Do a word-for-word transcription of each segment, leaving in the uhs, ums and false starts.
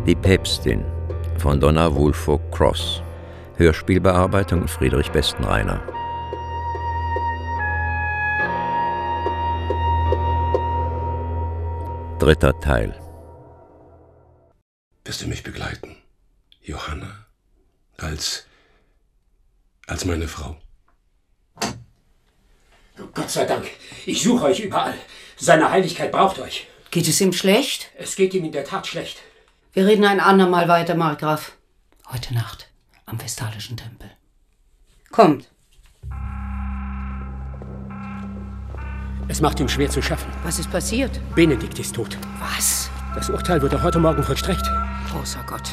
Die Päpstin von Donna Woolfolk Cross. Hörspielbearbeitung Friedrich Bestenreiner. Dritter Teil. Wirst du mich begleiten, Johanna, als, als meine Frau? Gott sei Dank, ich suche euch überall. Seine Heiligkeit braucht euch. Geht es ihm schlecht? Es geht ihm in der Tat schlecht. Wir reden ein andermal weiter, Markgraf. Heute Nacht am Vestalischen Tempel. Kommt. Es macht ihm schwer zu schaffen. Was ist passiert? Benedikt ist tot. Was? Das Urteil wurde heute Morgen vollstreckt. Großer Gott.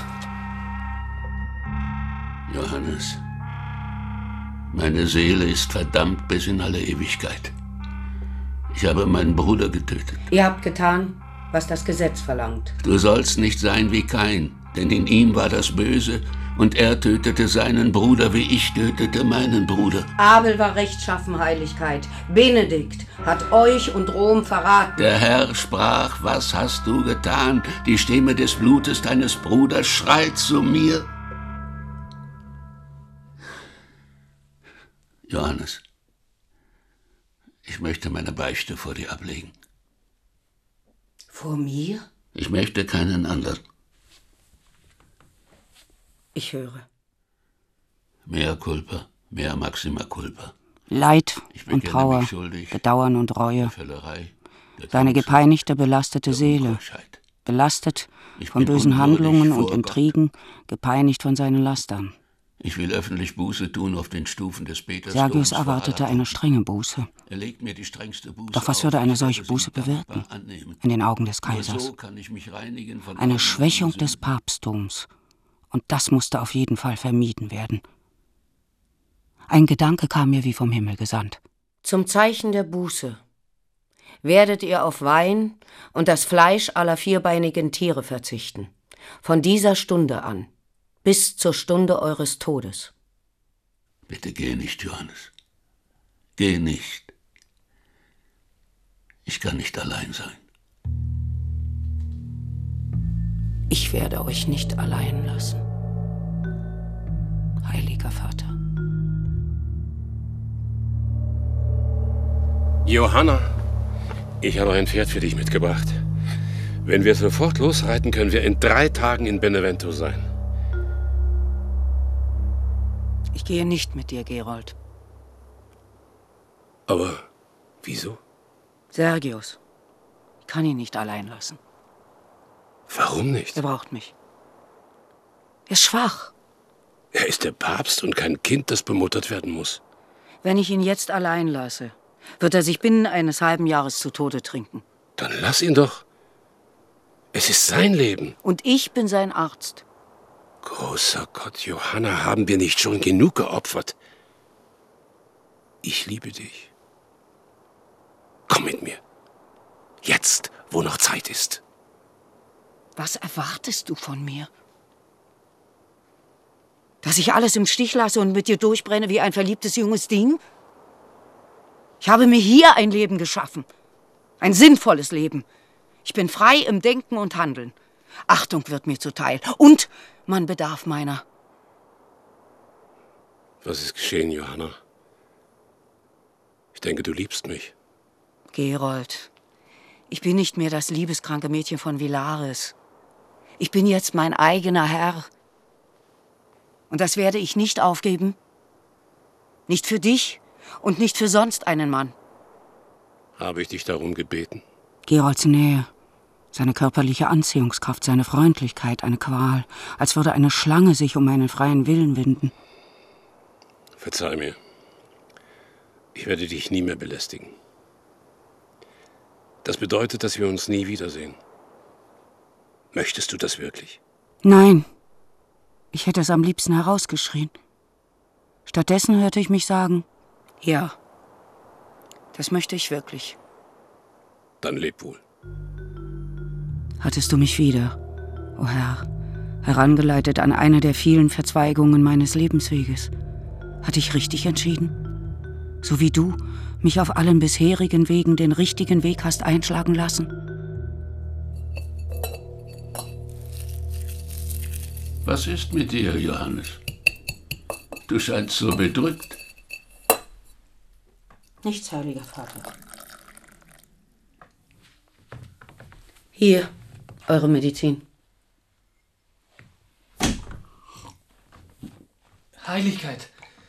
Johannes, meine Seele ist verdammt bis in alle Ewigkeit. Ich habe meinen Bruder getötet. Ihr habt getan, was das Gesetz verlangt. Du sollst nicht sein wie Kain, denn in ihm war das Böse und er tötete seinen Bruder, wie ich tötete meinen Bruder. Abel war rechtschaffen, Heiligkeit. Benedikt hat euch und Rom verraten. Der Herr sprach, was hast du getan? Die Stimme des Blutes deines Bruders schreit zu mir. Johannes, ich möchte meine Beichte vor dir ablegen. Vor mir? Ich möchte keinen anderen. Ich höre. Mea culpa, mea maxima culpa. Leid und Trauer, Bedauern und Reue. Seine gepeinigte, belastete Seele. Belastet von bösen Handlungen und Intrigen, gepeinigt von seinen Lastern. Ich will öffentlich Buße tun auf den Stufen des Petersdoms. Sergius erwartete eine strenge Buße. Er legt mir die strengste Buße Doch was würde eine solche Buße bewirken in den Augen des Kaisers? Eine Schwächung des Papsttums. Und das musste auf jeden Fall vermieden werden. Ein Gedanke kam mir wie vom Himmel gesandt. Zum Zeichen der Buße werdet ihr auf Wein und das Fleisch aller vierbeinigen Tiere verzichten. Von dieser Stunde an. Bis zur Stunde eures Todes. Bitte geh nicht, Johannes. Geh nicht. Ich kann nicht allein sein. Ich werde euch nicht allein lassen. Heiliger Vater. Johanna, ich habe ein Pferd für dich mitgebracht. Wenn wir sofort losreiten, können wir in drei Tagen in Benevento sein. Ich gehe nicht mit dir, Gerold. Aber wieso? Sergius. Ich kann ihn nicht allein lassen. Warum nicht? Er braucht mich. Er ist schwach. Er ist der Papst und kein Kind, das bemuttert werden muss. Wenn ich ihn jetzt allein lasse, wird er sich binnen eines halben Jahres zu Tode trinken. Dann lass ihn doch. Es ist sein Leben. Und ich bin sein Arzt. Großer Gott, Johanna, haben wir nicht schon genug geopfert? Ich liebe dich. Komm mit mir. Jetzt, wo noch Zeit ist. Was erwartest du von mir? Dass ich alles im Stich lasse und mit dir durchbrenne wie ein verliebtes junges Ding? Ich habe mir hier ein Leben geschaffen. Ein sinnvolles Leben. Ich bin frei im Denken und Handeln. Achtung wird mir zuteil. Und man bedarf meiner. Was ist geschehen, Johanna? Ich denke, du liebst mich. Gerold, ich bin nicht mehr das liebeskranke Mädchen von Villaris. Ich bin jetzt mein eigener Herr. Und das werde ich nicht aufgeben. Nicht für dich und nicht für sonst einen Mann. Habe ich dich darum gebeten? Gerolds Nähe, seine körperliche Anziehungskraft, seine Freundlichkeit, eine Qual, als würde eine Schlange sich um meinen freien Willen winden. Verzeih mir. Ich werde dich nie mehr belästigen. Das bedeutet, dass wir uns nie wiedersehen. Möchtest du das wirklich? Nein. Ich hätte es am liebsten herausgeschrien. Stattdessen hörte ich mich sagen, ja, das möchte ich wirklich. Dann leb wohl. Hattest du mich wieder, o Herr, herangeleitet an eine der vielen Verzweigungen meines Lebensweges? Hatte ich richtig entschieden? So wie du mich auf allen bisherigen Wegen den richtigen Weg hast einschlagen lassen? Was ist mit dir, Johannes? Du scheinst so bedrückt. Nichts, heiliger Vater. Hier, eure Medizin. Heiligkeit.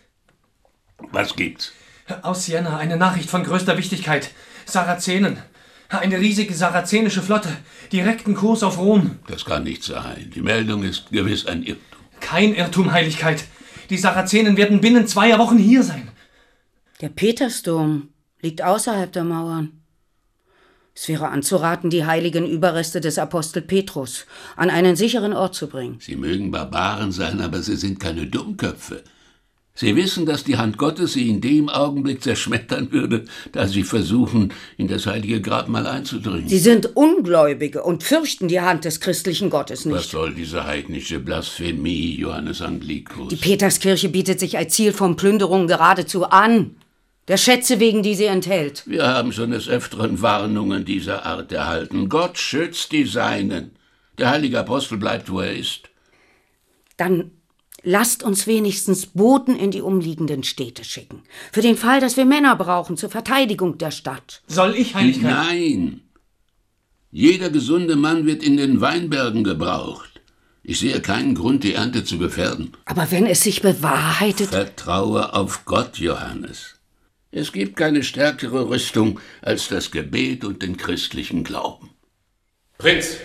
Was gibt's? Aus Siena eine Nachricht von größter Wichtigkeit. Sarazenen. Eine riesige sarazenische Flotte. Direkten Kurs auf Rom. Das kann nicht sein. Die Meldung ist gewiss ein Irrtum. Kein Irrtum, Heiligkeit. Die Sarazenen werden binnen zweier Wochen hier sein. Der Petersdom liegt außerhalb der Mauern. Es wäre anzuraten, die heiligen Überreste des Apostel Petrus an einen sicheren Ort zu bringen. Sie mögen Barbaren sein, aber sie sind keine Dummköpfe. Sie wissen, dass die Hand Gottes sie in dem Augenblick zerschmettern würde, da sie versuchen, in das heilige Grabmal einzudringen. Sie sind Ungläubige und fürchten die Hand des christlichen Gottes nicht. Was soll diese heidnische Blasphemie, Johannes Anglikus? Die Peterskirche bietet sich als Ziel von Plünderungen geradezu an. Der Schätze wegen, die sie enthält. Wir haben schon des Öfteren Warnungen dieser Art erhalten. Gott schützt die Seinen. Der heilige Apostel bleibt, wo er ist. Dann lasst uns wenigstens Boten in die umliegenden Städte schicken. Für den Fall, dass wir Männer brauchen zur Verteidigung der Stadt. Soll ich, Heiligkeit? Nein. Jeder gesunde Mann wird in den Weinbergen gebraucht. Ich sehe keinen Grund, die Ernte zu gefährden. Aber wenn es sich bewahrheitet... Vertraue auf Gott, Johannes. Es gibt keine stärkere Rüstung als das Gebet und den christlichen Glauben. Prinz!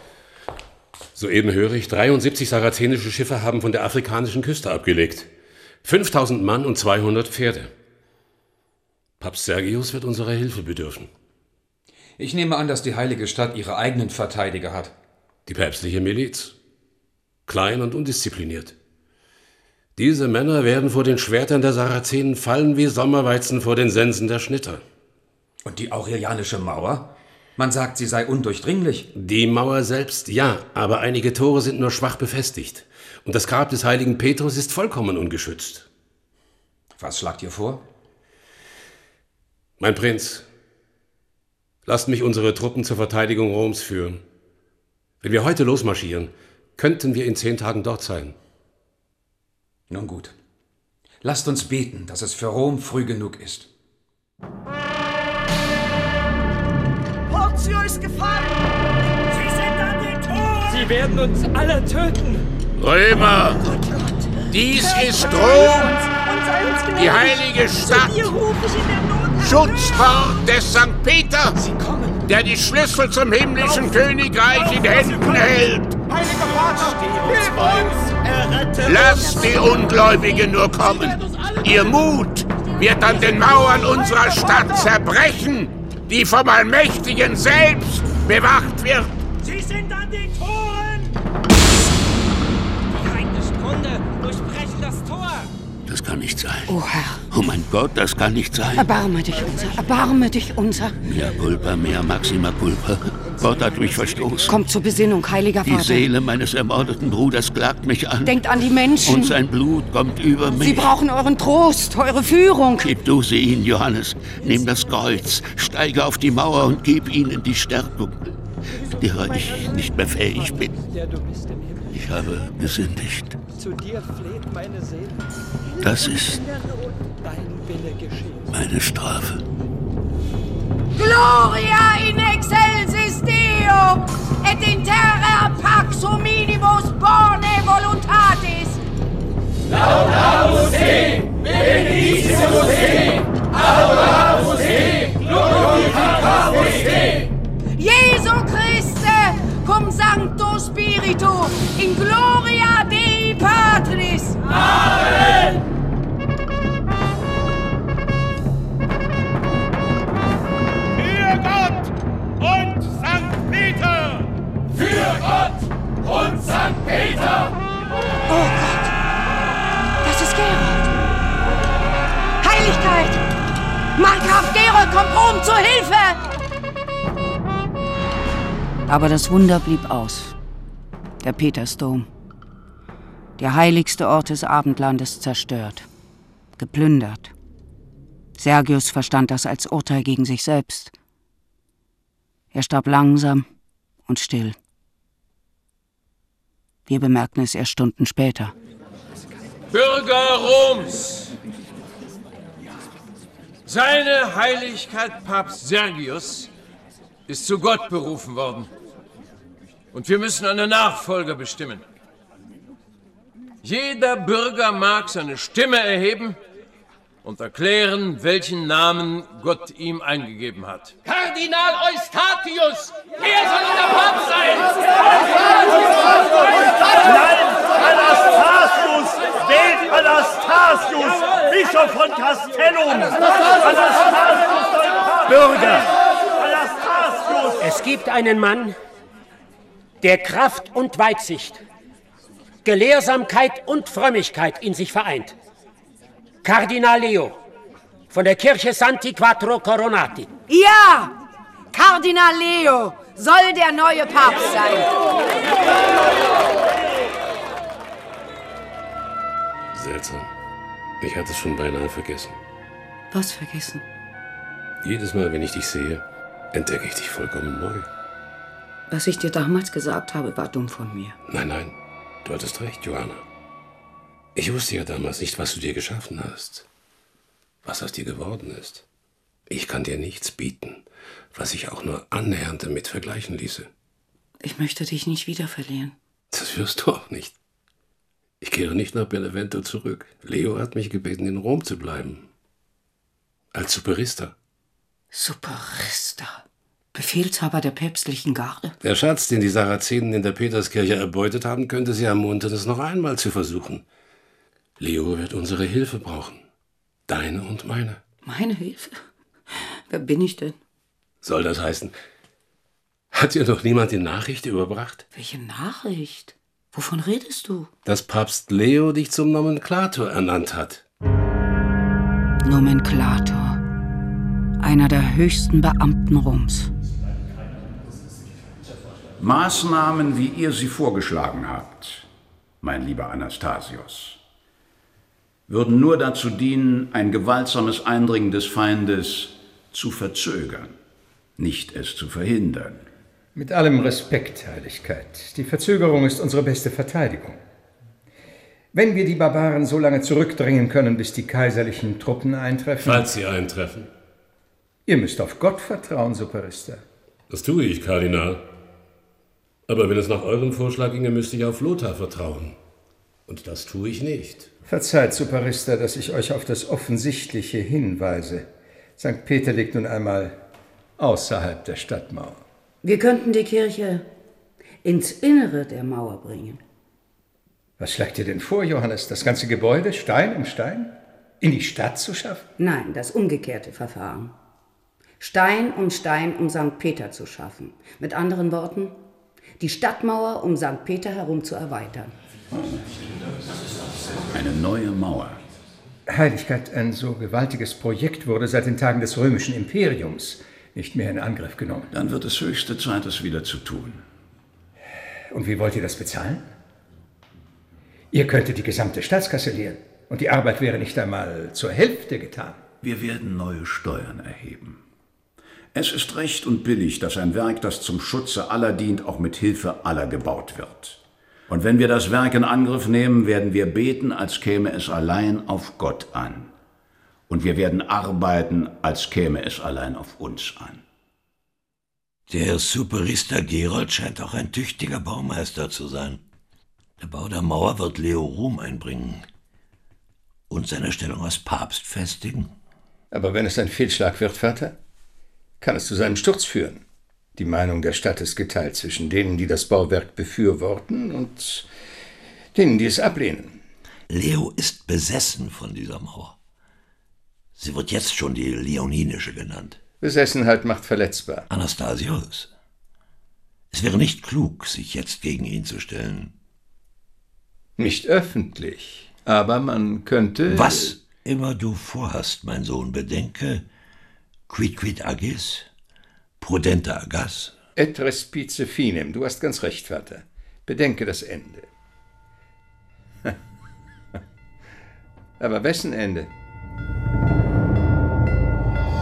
Soeben höre ich, dreiundsiebzig sarazenische Schiffe haben von der afrikanischen Küste abgelegt. fünftausend Mann und zweihundert Pferde. Papst Sergius wird unserer Hilfe bedürfen. Ich nehme an, dass die heilige Stadt ihre eigenen Verteidiger hat. Die päpstliche Miliz. Klein und undiszipliniert. Diese Männer werden vor den Schwertern der Sarazenen fallen wie Sommerweizen vor den Sensen der Schnitter. Und die Aurelianische Mauer? Man sagt, sie sei undurchdringlich. Die Mauer selbst, ja, aber einige Tore sind nur schwach befestigt. Und das Grab des heiligen Petrus ist vollkommen ungeschützt. Was schlagt ihr vor? Mein Prinz, lasst mich unsere Truppen zur Verteidigung Roms führen. Wenn wir heute losmarschieren, könnten wir in zehn Tagen dort sein. Nun gut. Lasst uns beten, dass es für Rom früh genug ist. Portio ist gefallen! Sie sind an den Toren! Sie werden uns alle töten! Römer! Dies ist Rom! Die heilige Stadt! Schutzwort des Sankt Peter, der die Schlüssel zum himmlischen Königreich in Händen hält! Heiliger Vater, hilf uns! Lasst die Ungläubigen nur kommen! Ihr Mut wird an den Mauern unserer Stadt zerbrechen, die vom Allmächtigen selbst bewacht wird! Sie sind an den Toren! Die heidnischen Hunde durchbrechen das Tor! Das kann nicht sein. O Herr. Oh mein Gott, das kann nicht sein. Erbarme dich unser, erbarme dich unser. Mea culpa, mea maxima culpa. Gott hat mich verstoßen. Kommt zur Besinnung, heiliger Vater. Die Seele meines ermordeten Bruders klagt mich an. Denkt an die Menschen. Und sein Blut kommt über mich. Sie brauchen euren Trost, eure Führung. Gib du sie ihnen, Johannes. Nimm das Kreuz, steige auf die Mauer und gib ihnen die Stärkung, derer ich nicht mehr fähig bin. Ich habe gesündigt. Zu dir fleht meine Seele. Das ist meine Strafe. Gloria in excelsis Deo, et in terra pax hominibus bone voluntatis. Laudamus te, benedictus te, adoramus te, glorificamus te. Jesu Christe, cum sancto Spiritu, in gloria Dei Patris. Amen. Für Gott und Sankt Peter! Für Gott und Sankt Peter! Oh Gott, das ist Gerold. Heiligkeit! Markgraf Gerold kommt Rom zur Hilfe! Aber das Wunder blieb aus. Der Petersdom. Der heiligste Ort des Abendlandes zerstört. Geplündert. Sergius verstand das als Urteil gegen sich selbst. Er starb langsam und still. Wir bemerkten es erst Stunden später. Bürger Roms! Seine Heiligkeit Papst Sergius ist zu Gott berufen worden. Und wir müssen einen Nachfolger bestimmen. Jeder Bürger mag seine Stimme erheben und erklären, welchen Namen Gott ihm eingegeben hat. Kardinal Eustatius! Er soll unser Papst sein! Nein, Anastasius! Wählt Anastasius! Bischof von Castellum! Anastasius soll Papst! Bürger! Anastasius! Es gibt einen Mann, der Kraft und Weitsicht, Gelehrsamkeit und Frömmigkeit in sich vereint. Kardinal Leo von der Kirche Santi Quattro Coronati. Ja! Kardinal Leo soll der neue Papst sein. Seltsam. Ich hatte es schon beinahe vergessen. Was vergessen? Jedes Mal, wenn ich dich sehe, entdecke ich dich vollkommen neu. Was ich dir damals gesagt habe, war dumm von mir. Nein, nein, du hattest recht, Johanna. Ich wusste ja damals nicht, was du dir geschaffen hast. Was aus dir geworden ist. Ich kann dir nichts bieten, was sich auch nur annähernd damit vergleichen ließe. Ich möchte dich nicht wieder verlieren. Das wirst du auch nicht. Ich kehre nicht nach Benevento zurück. Leo hat mich gebeten, in Rom zu bleiben. Als Superista. Superista? Befehlshaber der päpstlichen Garde? Der Schatz, den die Sarazenen in der Peterskirche erbeutet haben, könnte sie ermuntern, es noch einmal zu versuchen. Leo wird unsere Hilfe brauchen. Deine und meine. Meine Hilfe? Wer bin ich denn? Soll das heißen, hat dir doch niemand die Nachricht überbracht? Welche Nachricht? Wovon redest du? Dass Papst Leo dich zum Nomenklator ernannt hat. Nomenklator. Einer der höchsten Beamten Roms. Maßnahmen, wie ihr sie vorgeschlagen habt, mein lieber Anastasius, würden nur dazu dienen, ein gewaltsames Eindringen des Feindes zu verzögern, nicht es zu verhindern. Mit allem Respekt, Heiligkeit. Die Verzögerung ist unsere beste Verteidigung. Wenn wir die Barbaren so lange zurückdrängen können, bis die kaiserlichen Truppen eintreffen... Falls sie eintreffen. Ihr müsst auf Gott vertrauen, Superista. Das tue ich, Kardinal. Aber wenn es nach eurem Vorschlag ginge, müsste ich auf Lothar vertrauen. Und das tue ich nicht. Verzeiht, Superista, dass ich euch auf das Offensichtliche hinweise. Sankt Peter liegt nun einmal außerhalb der Stadtmauer. Wir könnten die Kirche ins Innere der Mauer bringen. Was schlagt ihr denn vor, Johannes? Das ganze Gebäude, Stein um Stein, in die Stadt zu schaffen? Nein, das umgekehrte Verfahren. Stein um Stein, um Sankt Peter zu schaffen. Mit anderen Worten, die Stadtmauer um Sankt Peter herum zu erweitern. Eine neue Mauer. Heiligkeit, ein so gewaltiges Projekt wurde seit den Tagen des römischen Imperiums nicht mehr in Angriff genommen. Dann wird es höchste Zeit, es wieder zu tun. Und wie wollt ihr das bezahlen? Ihr könntet die gesamte Staatskasse leeren und die Arbeit wäre nicht einmal zur Hälfte getan. Wir werden neue Steuern erheben. Es ist recht und billig, dass ein Werk, das zum Schutze aller dient, auch mit Hilfe aller gebaut wird. Und wenn wir das Werk in Angriff nehmen, werden wir beten, als käme es allein auf Gott an. Und wir werden arbeiten, als käme es allein auf uns an. Der Superista Gerold scheint auch ein tüchtiger Baumeister zu sein. Der Bau der Mauer wird Leo Ruhm einbringen und seine Stellung als Papst festigen. Aber wenn es ein Fehlschlag wird, Vater, kann es zu seinem Sturz führen. Die Meinung der Stadt ist geteilt zwischen denen, die das Bauwerk befürworten und denen, die es ablehnen. Leo ist besessen von dieser Mauer. Sie wird jetzt schon die Leoninische genannt. Besessenheit macht verletzbar. Anastasius, es wäre nicht klug, sich jetzt gegen ihn zu stellen. Nicht öffentlich, aber man könnte... Was immer du vorhast, mein Sohn, bedenke, quid quid agis, prudente agas. Et respice finem, du hast ganz recht, Vater. Bedenke das Ende. Aber wessen Ende?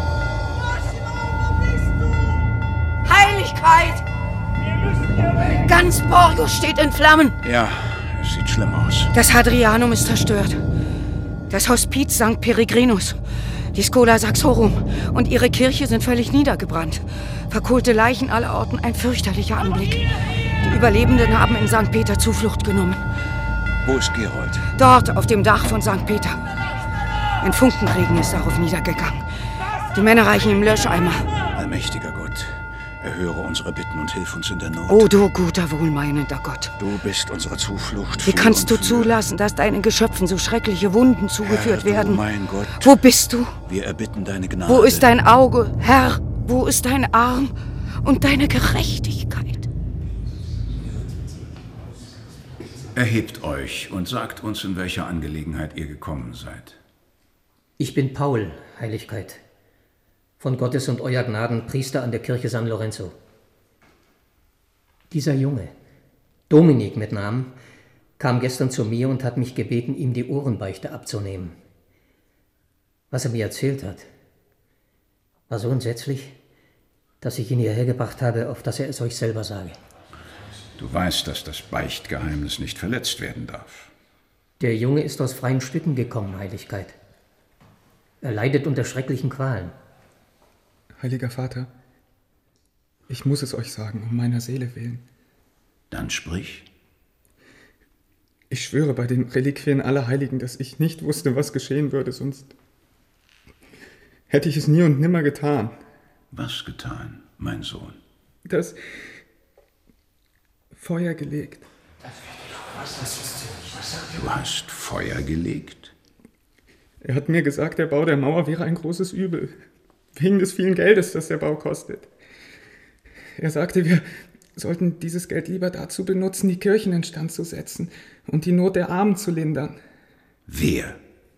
Heiligkeit! Ganz Borgo steht in Flammen. Ja, es sieht schlimm aus. Das Hadrianum ist zerstört. Das Hospiz Sankt Peregrinus, die Schola Saxorum und ihre Kirche sind völlig niedergebrannt. Verkohlte Leichen allerorten, ein fürchterlicher Anblick. Die Überlebenden haben in Sankt Peter Zuflucht genommen. Wo ist Gerold? Dort, auf dem Dach von Sankt Peter. Ein Funkenregen ist darauf niedergegangen. Die Männer reichen ihm Löscheimer. Allmächtiger Gott, erhöre unsere Bitten und hilf uns in der Not. Oh, du guter, wohlmeinender Gott. Du bist unsere Zuflucht. Wie kannst du zulassen, dass deinen Geschöpfen so schreckliche Wunden zugeführt Herr, werden? Du mein Gott. Wo bist du? Wir erbitten deine Gnade. Wo ist dein Auge, Herr? Wo ist dein Arm und deine Gerechtigkeit? Erhebt euch und sagt uns, in welcher Angelegenheit ihr gekommen seid. Ich bin Paul, Heiligkeit, von Gottes und euer Gnaden Priester an der Kirche San Lorenzo. Dieser Junge, Dominik mit Namen, kam gestern zu mir und hat mich gebeten, ihm die Ohrenbeichte abzunehmen. Was er mir erzählt hat, war so entsetzlich, dass ich ihn hierher gebracht habe, auf dass er es euch selber sage. Du weißt, dass das Beichtgeheimnis nicht verletzt werden darf. Der Junge ist aus freien Stücken gekommen, Heiligkeit. Er leidet unter schrecklichen Qualen. Heiliger Vater, ich muss es euch sagen, um meiner Seele willen. Dann sprich. Ich schwöre bei den Reliquien aller Heiligen, dass ich nicht wusste, was geschehen würde, sonst hätte ich es nie und nimmer getan. Was getan, mein Sohn? Das Feuer gelegt. Du hast Feuer gelegt? Er hat mir gesagt, der Bau der Mauer wäre ein großes Übel. Wegen des vielen Geldes, das der Bau kostet. Er sagte, wir sollten dieses Geld lieber dazu benutzen, die Kirchen instand zu setzen und die Not der Armen zu lindern. Wer?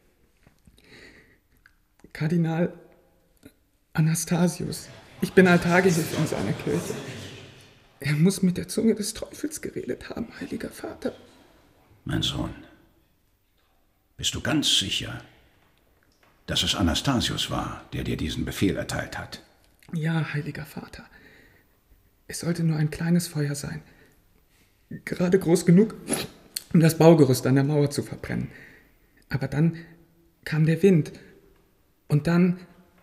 Kardinal Anastasius. Ich bin Altargehilfe in seiner Kirche. Er muss mit der Zunge des Teufels geredet haben, Heiliger Vater. Mein Sohn, bist du ganz sicher, dass es Anastasius war, der dir diesen Befehl erteilt hat? Ja, Heiliger Vater. Es sollte nur ein kleines Feuer sein. Gerade groß genug, um das Baugerüst an der Mauer zu verbrennen. Aber dann kam der Wind. Und dann...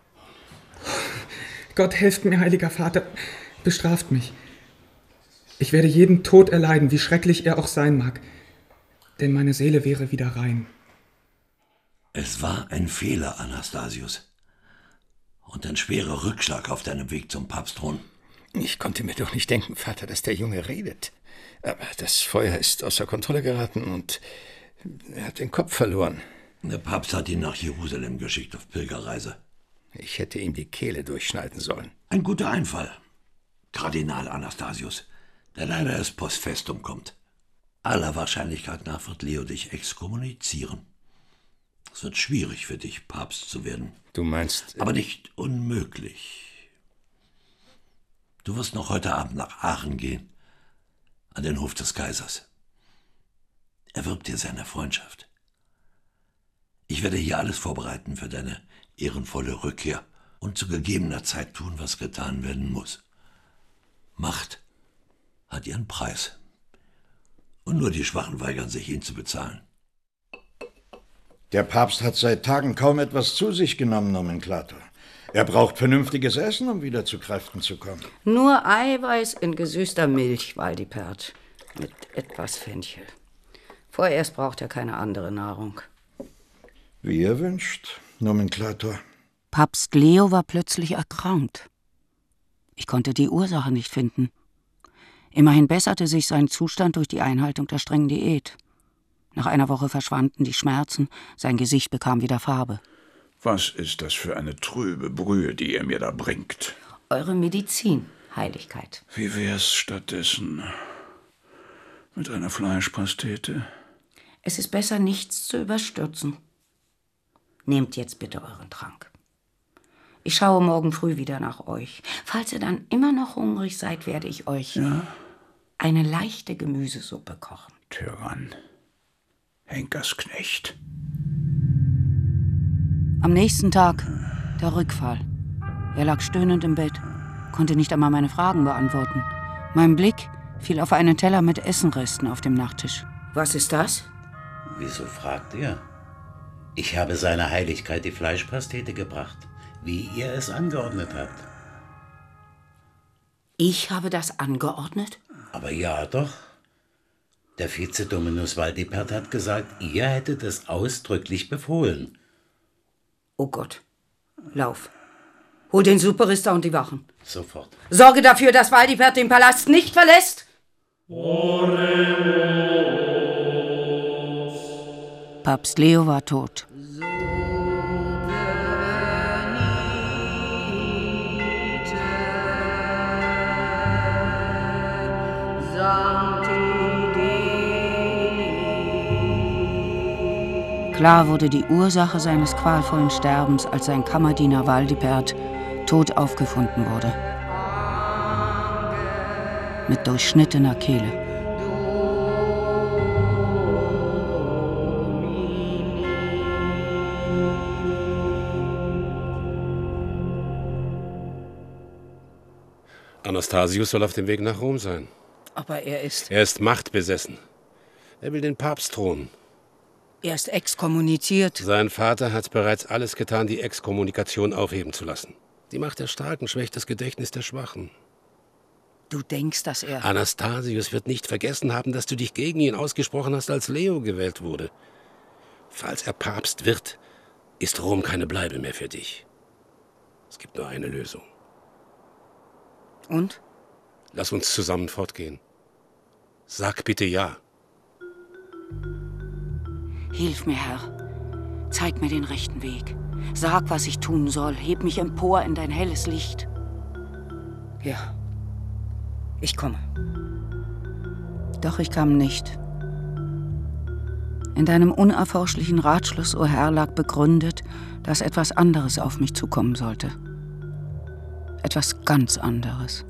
Gott, helft mir, Heiliger Vater, bestraft mich. Ich werde jeden Tod erleiden, wie schrecklich er auch sein mag. Denn meine Seele wäre wieder rein. Es war ein Fehler, Anastasius. Und ein schwerer Rückschlag auf deinem Weg zum Papstthron. Ich konnte mir doch nicht denken, Vater, dass der Junge redet. Aber das Feuer ist außer Kontrolle geraten und er hat den Kopf verloren. Der Papst hat ihn nach Jerusalem geschickt auf Pilgerreise. Ich hätte ihm die Kehle durchschneiden sollen. Ein guter Einfall, Kardinal Anastasius, der leider erst post festum kommt. Aller Wahrscheinlichkeit nach wird Leo dich exkommunizieren. Es wird schwierig für dich, Papst zu werden. Du meinst... Aber nicht unmöglich. Du wirst noch heute Abend nach Aachen gehen, an den Hof des Kaisers. Er wirbt dir seine Freundschaft. Ich werde hier alles vorbereiten für deine ehrenvolle Rückkehr und zu gegebener Zeit tun, was getan werden muss. Macht hat ihren Preis. Und nur die Schwachen weigern sich, ihn zu bezahlen. Der Papst hat seit Tagen kaum etwas zu sich genommen, Nomenklator. Er braucht vernünftiges Essen, um wieder zu Kräften zu kommen. Nur Eiweiß in gesüßter Milch, Waldipert, mit etwas Fenchel. Vorerst braucht er keine andere Nahrung. Wie ihr wünscht, Nomenklator. Papst Leo war plötzlich erkrankt. Ich konnte die Ursache nicht finden. Immerhin besserte sich sein Zustand durch die Einhaltung der strengen Diät. Nach einer Woche verschwanden die Schmerzen, sein Gesicht bekam wieder Farbe. Was ist das für eine trübe Brühe, die ihr mir da bringt? Eure Medizin, Heiligkeit. Wie wär's stattdessen mit einer Fleischpastete? Es ist besser, nichts zu überstürzen. Nehmt jetzt bitte euren Trank. Ich schaue morgen früh wieder nach euch. Falls ihr dann immer noch hungrig seid, werde ich euch ja? eine leichte Gemüsesuppe kochen. Tyrann. Henkersknecht. Am nächsten Tag der Rückfall. Er lag stöhnend im Bett, konnte nicht einmal meine Fragen beantworten. Mein Blick Fiel auf einen Teller mit Essenresten auf dem Nachttisch. Was ist das? Wieso fragt ihr? Ich habe seiner Heiligkeit die Fleischpastete gebracht, wie ihr es angeordnet habt. Ich habe das angeordnet? Aber ja doch. Der Vizedominus Waldipert hat gesagt, ihr hättet es ausdrücklich befohlen. Oh Gott. Lauf. Hol den Superrister und die Wachen. Sofort. Sorge dafür, dass Waldipert den Palast nicht verlässt. Papst Leo war tot. Klar wurde die Ursache seines qualvollen Sterbens, als sein Kammerdiener Waldipert tot aufgefunden wurde. Mit durchschnittener Kehle. Anastasius soll auf dem Weg nach Rom sein. Aber er ist... Er ist machtbesessen. Er will den Papstthron. Er ist exkommuniziert. Sein Vater hat bereits alles getan, die Exkommunikation aufheben zu lassen. Die Macht der Starken schwächt das Gedächtnis der Schwachen. Du denkst, dass er... Anastasius wird nicht vergessen haben, dass du dich gegen ihn ausgesprochen hast, als Leo gewählt wurde. Falls er Papst wird, ist Rom keine Bleibe mehr für dich. Es gibt nur eine Lösung. Und? Lass uns zusammen fortgehen. Sag bitte ja. Hilf mir, Herr. Zeig mir den rechten Weg. Sag, was ich tun soll. Heb mich empor in dein helles Licht. Ja, ich komme. Doch ich kam nicht. In deinem unerforschlichen Ratschluss, o Herr, lag begründet, dass etwas anderes auf mich zukommen sollte. Etwas ganz anderes.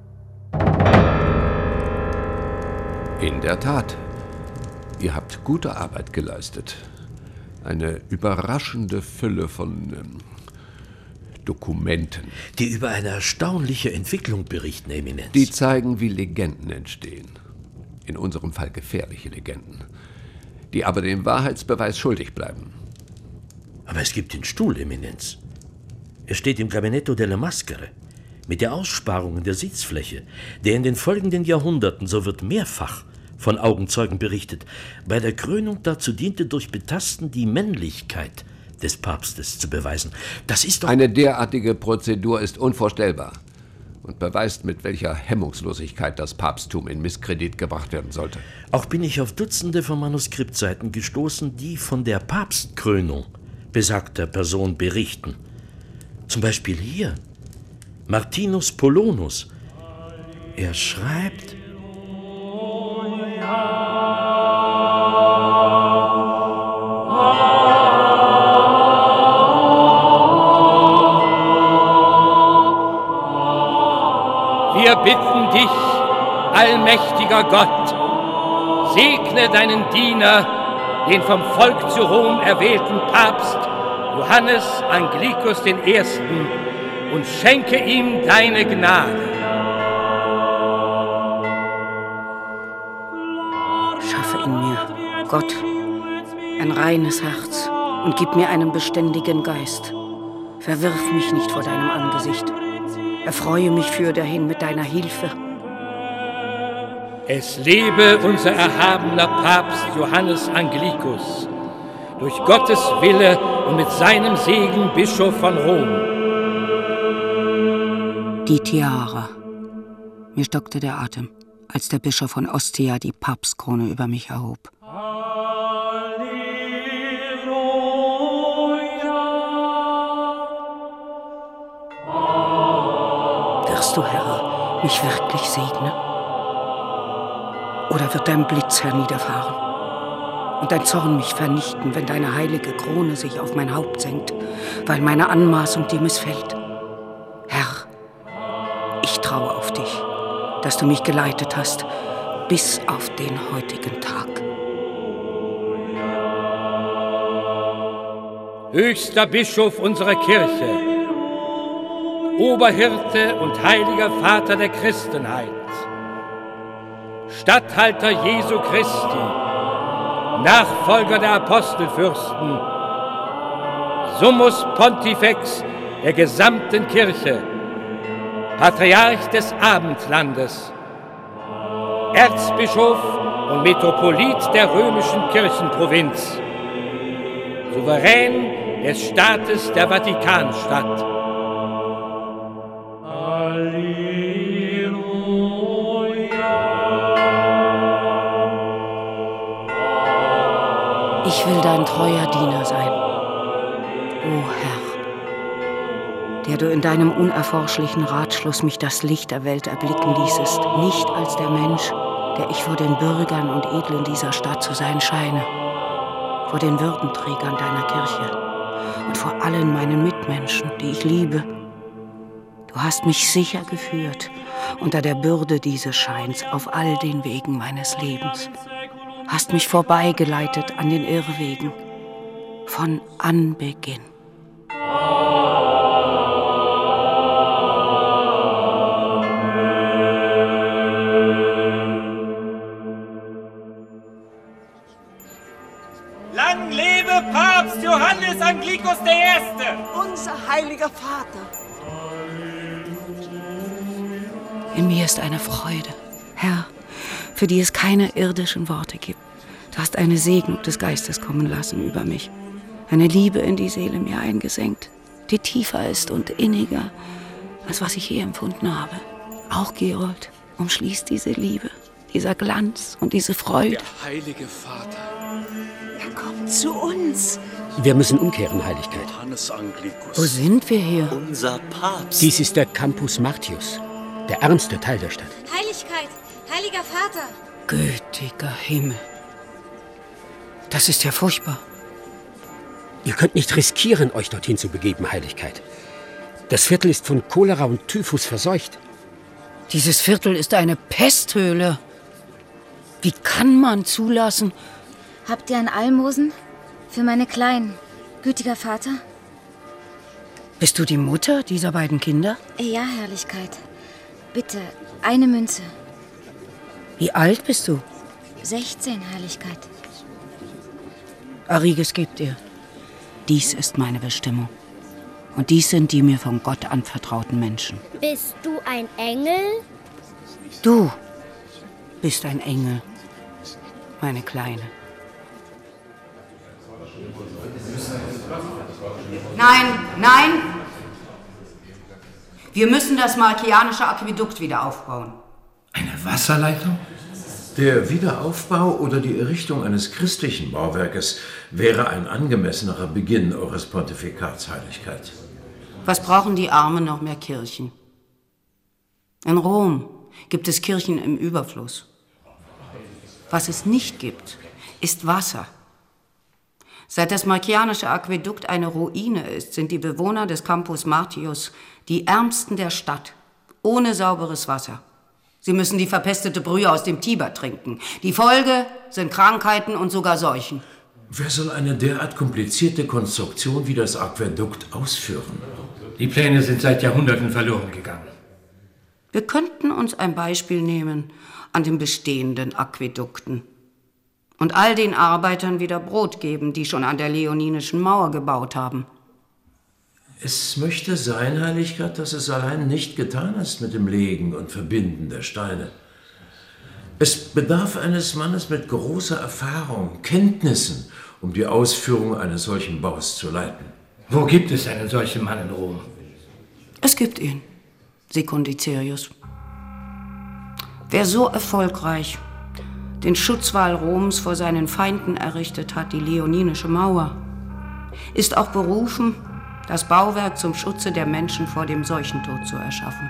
In der Tat. Ihr habt gute Arbeit geleistet. Eine überraschende Fülle von ähm, Dokumenten. Die über eine erstaunliche Entwicklung berichten, Eminenz. Die zeigen, wie Legenden entstehen. In unserem Fall gefährliche Legenden. Die aber dem Wahrheitsbeweis schuldig bleiben. Aber es gibt den Stuhl, Eminenz. Er steht im Gabinetto delle Maschere. Mit der Aussparung der Sitzfläche, der in den folgenden Jahrhunderten, so wird mehrfach von Augenzeugen berichtet, bei der Krönung dazu diente, durch Betasten die Männlichkeit des Papstes zu beweisen. Das ist doch... Eine derartige Prozedur ist unvorstellbar und beweist, mit welcher Hemmungslosigkeit das Papsttum in Misskredit gebracht werden sollte. Auch bin ich auf Dutzende von Manuskriptseiten gestoßen, die von der Papstkrönung besagter Person berichten. Zum Beispiel hier, Martinus Polonus. Er schreibt... Wir bitten dich, allmächtiger Gott, segne deinen Diener, den vom Volk zu Rom erwählten Papst Johannes Anglicus den Ersten, und schenke ihm deine Gnade. Schaffe in mir, Gott, ein reines Herz und gib mir einen beständigen Geist. Verwirf mich nicht vor deinem Angesicht. Erfreue mich fürderhin mit deiner Hilfe. Es lebe unser erhabener Papst Johannes Anglicus, durch Gottes Wille und mit seinem Segen Bischof von Rom. Die Tiara. Mir stockte der Atem, als der Bischof von Ostia die Papstkrone über mich erhob. Wirst du, Herr, mich wirklich segnen? Oder wird dein Blitz herniederfahren und dein Zorn mich vernichten, wenn deine heilige Krone sich auf mein Haupt senkt, weil meine Anmaßung dir missfällt? Herr, ich traue auf dich, dass du mich geleitet hast bis auf den heutigen Tag. Höchster Bischof unserer Kirche, Oberhirte und heiliger Vater der Christenheit, Statthalter Jesu Christi, Nachfolger der Apostelfürsten, Summus Pontifex der gesamten Kirche, Patriarch des Abendlandes, Erzbischof und Metropolit der römischen Kirchenprovinz, Souverän des Staates der Vatikanstadt. Ich will dein treuer Diener sein, o Herr, der du in deinem unerforschlichen Ratschluss mich das Licht der Welt erblicken ließest, nicht als der Mensch, der ich vor den Bürgern und Edlen dieser Stadt zu sein scheine, vor den Würdenträgern deiner Kirche und vor allen meinen Mitmenschen, die ich liebe. Du hast mich sicher geführt unter der Bürde dieses Scheins auf all den Wegen meines Lebens, hast mich vorbeigeleitet an den Irrwegen von Anbeginn. Lang lebe Papst Johannes Anglicus der Erste! Unser heiliger Vater. In mir ist eine Freude, Herr, für die es keine irdischen Worte gibt. Du hast eine Segnung des Geistes kommen lassen über mich, eine Liebe in die Seele mir eingesenkt, die tiefer ist und inniger, als was ich je empfunden habe. Auch Gerold umschließt diese Liebe, dieser Glanz und diese Freude. Der heilige Vater. Er kommt zu uns. Wir müssen umkehren, Heiligkeit. Johannes Anglicus. Wo sind wir hier? Unser Papst. Dies ist der Campus Martius, der ärmste Teil der Stadt. Heiligkeit, heiliger Vater. Gütiger Himmel. Das ist ja furchtbar. Ihr könnt nicht riskieren, euch dorthin zu begeben, Heiligkeit. Das Viertel ist von Cholera und Typhus verseucht. Dieses Viertel ist eine Pesthöhle. Wie kann man zulassen? Habt ihr ein Almosen für meine Kleinen, gütiger Vater? Bist du die Mutter dieser beiden Kinder? Ja, Herrlichkeit. Bitte, eine Münze. Wie alt bist du? sechzehn, Herrlichkeit. Arriges gibt dir. Dies ist meine Bestimmung. Und dies sind die mir von Gott anvertrauten Menschen. Bist du ein Engel? Du bist ein Engel, meine Kleine. Nein, nein! Wir müssen das Markianische Aquädukt wieder aufbauen. Eine Wasserleitung? Der Wiederaufbau oder die Errichtung eines christlichen Bauwerkes wäre ein angemessenerer Beginn eures Pontifikats, Heiligkeit. Was brauchen die Armen noch mehr Kirchen? In Rom gibt es Kirchen im Überfluss. Was es nicht gibt, ist Wasser. Seit das Markianische Aquädukt eine Ruine ist, sind die Bewohner des Campus Martius die Ärmsten der Stadt, ohne sauberes Wasser. Sie müssen die verpestete Brühe aus dem Tiber trinken. Die Folge sind Krankheiten und sogar Seuchen. Wer soll eine derart komplizierte Konstruktion wie das Aquädukt ausführen? Die Pläne sind seit Jahrhunderten verloren gegangen. Wir könnten uns ein Beispiel nehmen an den bestehenden Aquädukten und all den Arbeitern wieder Brot geben, die schon an der Leoninischen Mauer gebaut haben. Es möchte sein, Heiligkeit, dass es allein nicht getan ist mit dem Legen und Verbinden der Steine. Es bedarf eines Mannes mit großer Erfahrung, Kenntnissen, um die Ausführung eines solchen Baus zu leiten. Wo gibt es einen solchen Mann in Rom? Es gibt ihn, Secundicerius. Wer so erfolgreich den Schutzwall Roms vor seinen Feinden errichtet hat, die Leoninische Mauer, ist auch berufen, das Bauwerk zum Schutze der Menschen vor dem Seuchentod zu erschaffen.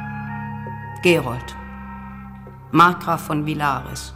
Gerold, Markgraf von Villaris,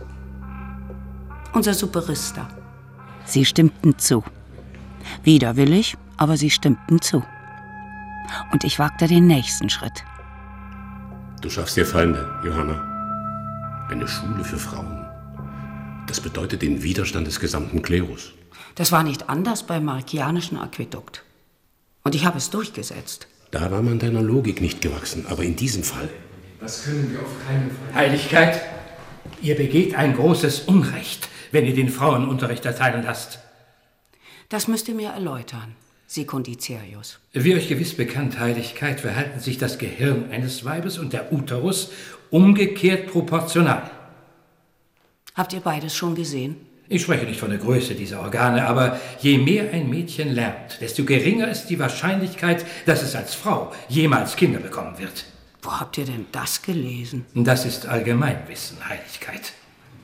unser Superister. Sie stimmten zu. Widerwillig, aber sie stimmten zu. Und ich wagte den nächsten Schritt. Du schaffst dir Feinde, Johanna. Eine Schule für Frauen. Das bedeutet den Widerstand des gesamten Klerus. Das war nicht anders beim Markianischen Aquädukt. Und ich habe es durchgesetzt. Da war man deiner Logik nicht gewachsen, aber in diesem Fall. Das können wir auf keinen Fall. Heiligkeit, Ihr begeht ein großes Unrecht, wenn ihr den Frauen Unterricht erteilen lasst. Das müsst ihr mir erläutern, Secundicerius. Wie euch gewiss bekannt, Heiligkeit, verhalten sich das Gehirn eines Weibes und der Uterus umgekehrt proportional. Habt ihr beides schon gesehen? Ich spreche nicht von der Größe dieser Organe, aber je mehr ein Mädchen lernt, desto geringer ist die Wahrscheinlichkeit, dass es als Frau jemals Kinder bekommen wird. Wo habt ihr denn das gelesen? Das ist Allgemeinwissen, Heiligkeit.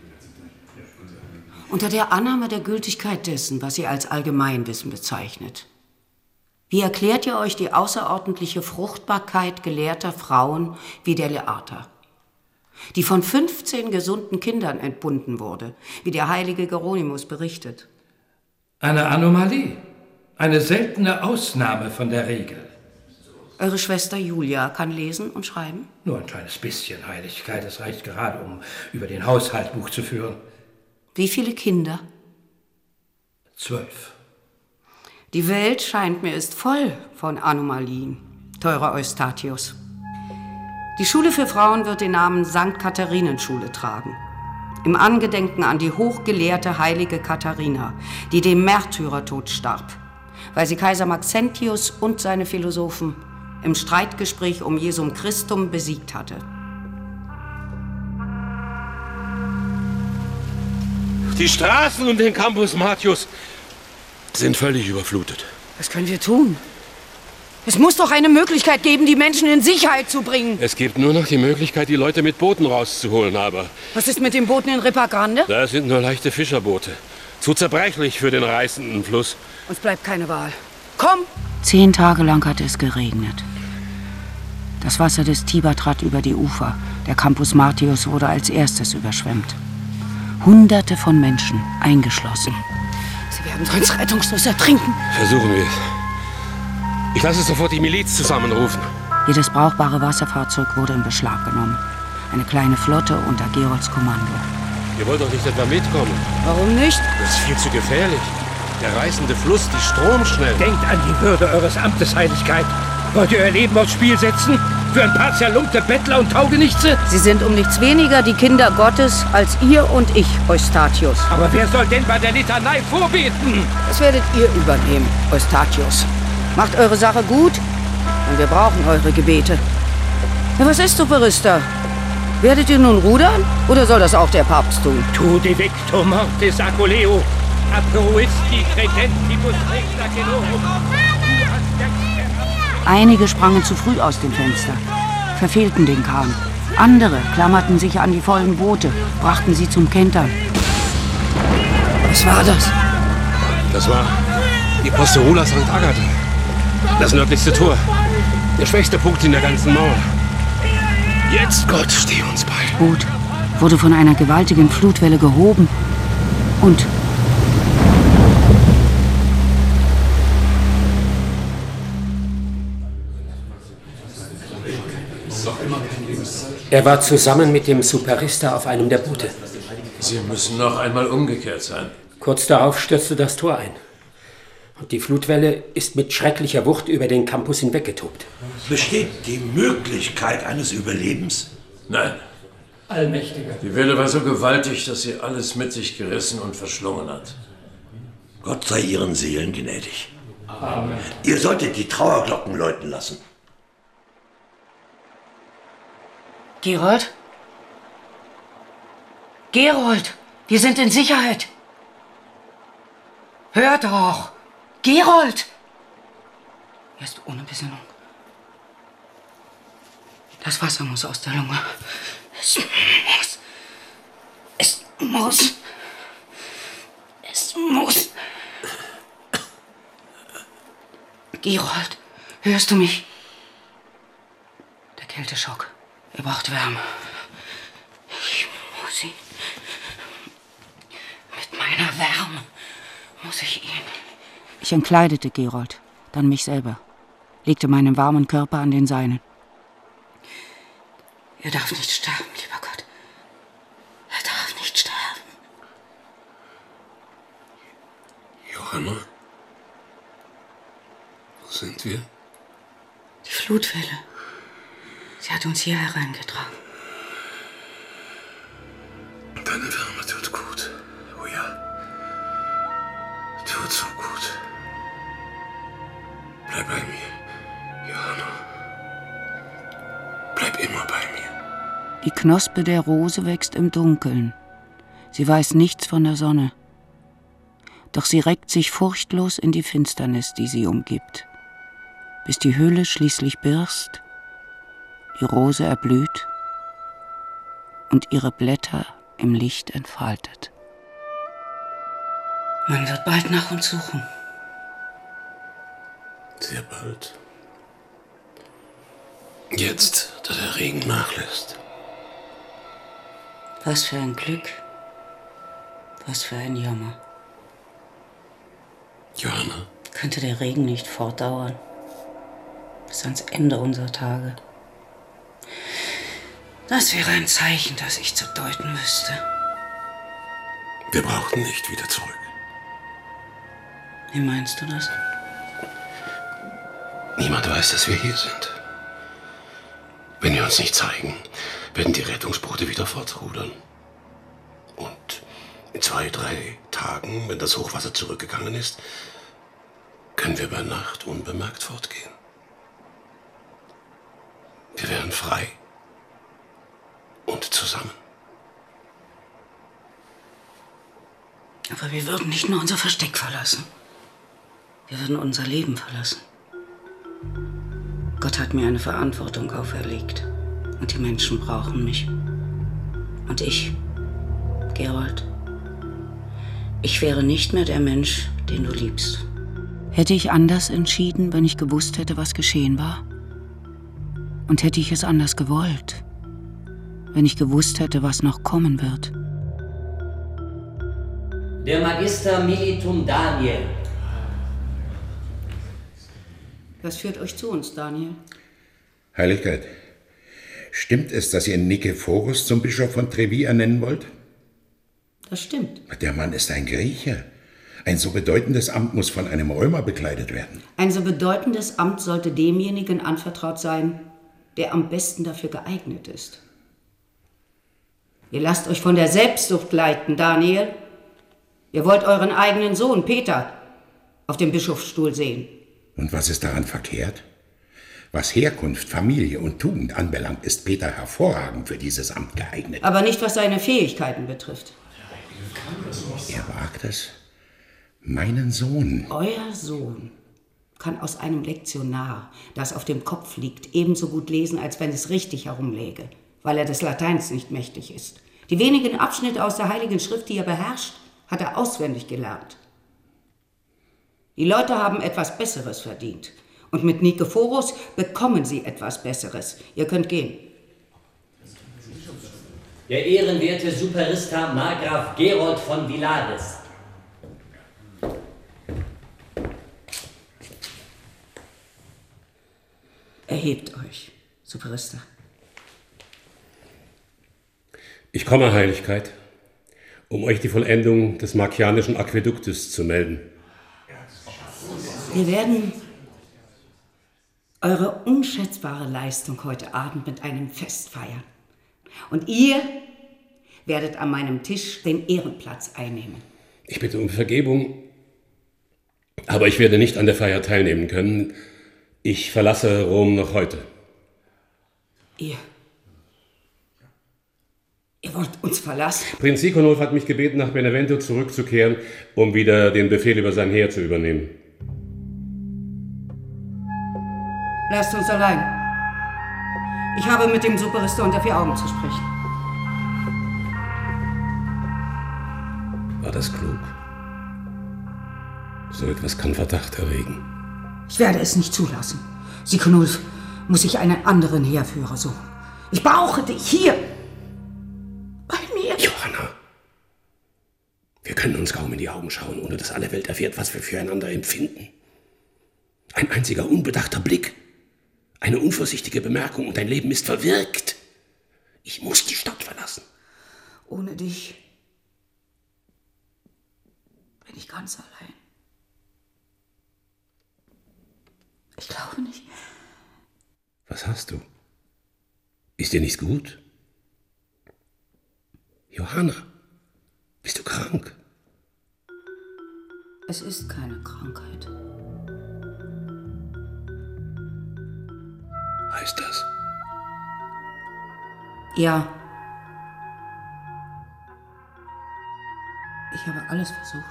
Unter der Annahme der Gültigkeit dessen, was ihr als Allgemeinwissen bezeichnet. Wie erklärt ihr euch die außerordentliche Fruchtbarkeit gelehrter Frauen wie der Leata, die von fünfzehn gesunden Kindern entbunden wurde, wie der heilige Geronimus berichtet? Eine Anomalie, eine seltene Ausnahme von der Regel. Eure Schwester Julia kann lesen und schreiben? Nur ein kleines bisschen, Heiligkeit, es reicht gerade, um über den Haushalt Buch zu führen. Wie viele Kinder? Zwölf. Die Welt, scheint mir, ist voll von Anomalien, teurer Eustatius. Die Schule für Frauen wird den Namen Sankt Katharinenschule tragen. Im Angedenken an die hochgelehrte heilige Katharina, die dem Märtyrertod starb, weil sie Kaiser Maxentius und seine Philosophen im Streitgespräch um Jesum Christum besiegt hatte. Die Straßen um den Campus Martius sind völlig überflutet. Was können wir tun? Es muss doch eine Möglichkeit geben, die Menschen in Sicherheit zu bringen. Es gibt nur noch die Möglichkeit, die Leute mit Booten rauszuholen, aber... Was ist mit den Booten in Ripa Grande? Da sind nur leichte Fischerboote. Zu zerbrechlich für den reißenden Fluss. Uns bleibt keine Wahl. Komm! Zehn Tage lang hatte es geregnet. Das Wasser des Tiber trat über die Ufer. Der Campus Martius wurde als erstes überschwemmt. Hunderte von Menschen eingeschlossen. Sie werden sonst rettungslos ertrinken. Versuchen wir es. Ich lasse sofort die Miliz zusammenrufen. Jedes brauchbare Wasserfahrzeug wurde in Beschlag genommen. Eine kleine Flotte unter Gerolds Kommando. Ihr wollt doch nicht etwa mitkommen? Warum nicht? Das ist viel zu gefährlich. Der reißende Fluss, die Stromschnellen. Denkt an die Würde eures Amtes, Heiligkeit. Wollt ihr euer Leben aufs Spiel setzen? Für ein paar zerlumpte Bettler und Taugenichtse? Sie sind um nichts weniger die Kinder Gottes als ihr und ich, Eustatius. Aber wer soll denn bei der Litanei vorbeten? Das werdet ihr übernehmen, Eustatius. Macht eure Sache gut, denn wir brauchen eure Gebete. Ja, was ist, Superista? Werdet ihr nun rudern, oder soll das auch der Papst tun? Tu divicto mortis aculeo, apruisti credentibus regna genorum. Einige sprangen zu früh aus dem Fenster, verfehlten den Kahn. Andere klammerten sich an die vollen Boote, brachten sie zum Kentern. Was war das? Das war die Posterula Sankt Agatha. Das nördlichste Tor. Der schwächste Punkt in der ganzen Mauer. Jetzt, Gott, steh uns bei. Das Boot wurde von einer gewaltigen Flutwelle gehoben und... Er war zusammen mit dem Superista auf einem der Boote. Sie müssen noch einmal umgekehrt sein. Kurz darauf stürzte das Tor ein. Und die Flutwelle ist mit schrecklicher Wucht über den Campus hinweggetobt. Besteht die Möglichkeit eines Überlebens? Nein. Allmächtiger. Die Welle war so gewaltig, dass sie alles mit sich gerissen und verschlungen hat. Gott sei Ihren Seelen gnädig. Amen. Ihr solltet die Trauerglocken läuten lassen. Gerold? Gerold, wir sind in Sicherheit. Hör doch! Gerold! Er ist ohne Besinnung. Das Wasser muss aus der Lunge. Es muss. Es muss. Es muss. Gerold, hörst du mich? Der Kälteschock. Er braucht Wärme. Ich muss ihn. Mit meiner Wärme muss ich ihn. Ich entkleidete Gerold, dann mich selber, legte meinen warmen Körper an den seinen. Er darf nicht sterben, lieber Gott. Er darf nicht sterben. Johanna? Wo sind wir? Die Flutwelle. Sie hat uns hier hereingetragen. Deine Wärme tut gut. Oh ja. Tut so gut. Bleib bei mir, Johanna. Bleib immer bei mir. Die Knospe der Rose wächst im Dunkeln. Sie weiß nichts von der Sonne. Doch sie reckt sich furchtlos in die Finsternis, die sie umgibt, bis die Hülle schließlich birst, die Rose erblüht und ihre Blätter im Licht entfaltet. Man wird bald nach uns suchen. Sehr bald. Jetzt, da der Regen nachlässt. Was für ein Glück, was für ein Jammer. Johanna. Könnte der Regen nicht fortdauern, bis ans Ende unserer Tage. Das wäre ein Zeichen, das ich zu deuten wüsste. Wir brauchten nicht wieder zurück. Wie meinst du das? Niemand weiß, dass wir hier sind. Wenn wir uns nicht zeigen, werden die Rettungsboote wieder fortrudern. Und in zwei, drei Tagen, wenn das Hochwasser zurückgegangen ist, können wir bei Nacht unbemerkt fortgehen. Wir wären frei und zusammen. Aber wir würden nicht nur unser Versteck verlassen. Wir würden unser Leben verlassen. Gott hat mir eine Verantwortung auferlegt. Und die Menschen brauchen mich. Und ich, Gerold, ich wäre nicht mehr der Mensch, den du liebst. Hätte ich anders entschieden, wenn ich gewusst hätte, was geschehen war? Und hätte ich es anders gewollt, wenn ich gewusst hätte, was noch kommen wird? Der Magister Militum Daniel. Was führt euch zu uns, Daniel? Heiligkeit, stimmt es, dass ihr Nikephorus zum Bischof von Trevi ernennen wollt? Das stimmt. Der Mann ist ein Grieche. Ein so bedeutendes Amt muss von einem Römer bekleidet werden. Ein so bedeutendes Amt sollte demjenigen anvertraut sein, der am besten dafür geeignet ist. Ihr lasst euch von der Selbstsucht leiten, Daniel. Ihr wollt euren eigenen Sohn, Peter, auf dem Bischofsstuhl sehen. Und was ist daran verkehrt? Was Herkunft, Familie und Tugend anbelangt, ist Peter hervorragend für dieses Amt geeignet. Aber nicht, was seine Fähigkeiten betrifft. Er wagt es. Meinen Sohn. Euer Sohn kann aus einem Lektionar, das auf dem Kopf liegt, ebenso gut lesen, als wenn es richtig herumläge, weil er des Lateins nicht mächtig ist. Die wenigen Abschnitte aus der Heiligen Schrift, die er beherrscht, hat er auswendig gelernt. Die Leute haben etwas Besseres verdient. Und mit Nikephorus bekommen sie etwas Besseres. Ihr könnt gehen. Der ehrenwerte Superista Markgraf Gerold von Villades. Erhebt euch, Superista. Ich komme, Heiligkeit, um euch die Vollendung des markianischen Aquäduktes zu melden. Wir werden eure unschätzbare Leistung heute Abend mit einem Fest feiern. Und ihr werdet an meinem Tisch den Ehrenplatz einnehmen. Ich bitte um Vergebung, aber ich werde nicht an der Feier teilnehmen können. Ich verlasse Rom noch heute. Ihr... Ihr wollt uns verlassen? Prinz Sikonulf hat mich gebeten, nach Benevento zurückzukehren, um wieder den Befehl über sein Heer zu übernehmen. Lasst uns allein. Ich habe mit dem Superista unter vier Augen zu sprechen. War das klug? So etwas kann Verdacht erregen. Ich werde es nicht zulassen. Sikonulf muss sich einen anderen Heerführer suchen. Ich brauche dich hier. Bei mir. Johanna, wir können uns kaum in die Augen schauen, ohne dass alle Welt erfährt, was wir füreinander empfinden. Ein einziger unbedachter Blick, eine unvorsichtige Bemerkung und dein Leben ist verwirkt. Ich muss die Stadt verlassen. Ohne dich bin ich ganz allein. Ich glaube nicht. Was hast du? Ist dir nicht gut? Johanna. Es ist keine Krankheit. Heißt das? Ja. Ich habe alles versucht.